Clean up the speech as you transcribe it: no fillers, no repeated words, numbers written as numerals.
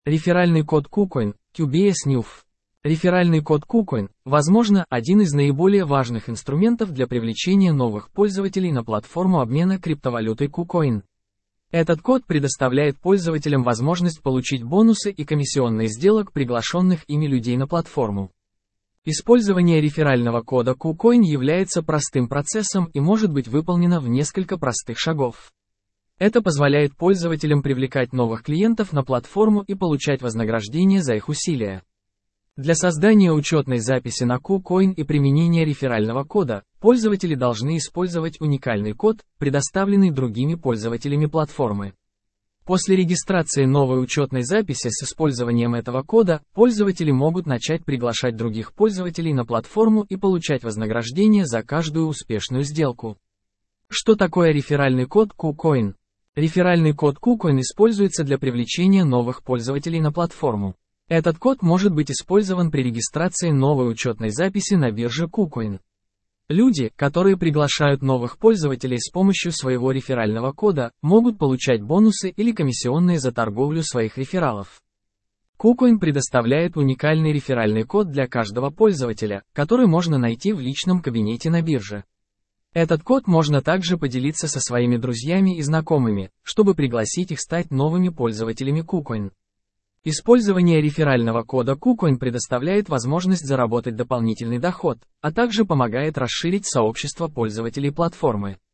Реферальный код KuCoin, QBS New. Реферальный код KuCoin, возможно, один из наиболее важных инструментов для привлечения новых пользователей на платформу обмена криптовалютой KuCoin. Этот код предоставляет пользователям возможность получить бонусы и комиссионные сделок приглашенных ими людей на платформу. Использование реферального кода KuCoin является простым процессом и может быть выполнено в несколько простых шагов. Это позволяет пользователям привлекать новых клиентов на платформу и получать вознаграждение за их усилия. Для создания учетной записи на KuCoin и применения реферального кода, пользователи должны использовать уникальный код, предоставленный другими пользователями платформы. После регистрации новой учетной записи с использованием этого кода, пользователи могут начать приглашать других пользователей на платформу и получать вознаграждение за каждую успешную сделку. Что такое реферальный код KuCoin? Реферальный код KuCoin используется для привлечения новых пользователей на платформу. Этот код может быть использован при регистрации новой учетной записи на бирже KuCoin. Люди, которые приглашают новых пользователей с помощью своего реферального кода, могут получать бонусы или комиссионные за торговлю своих рефералов. KuCoin предоставляет уникальный реферальный код для каждого пользователя, который можно найти в личном кабинете на бирже. Этот код можно также поделиться со своими друзьями и знакомыми, чтобы пригласить их стать новыми пользователями KuCoin. Использование реферального кода KuCoin предоставляет возможность заработать дополнительный доход, а также помогает расширить сообщество пользователей платформы.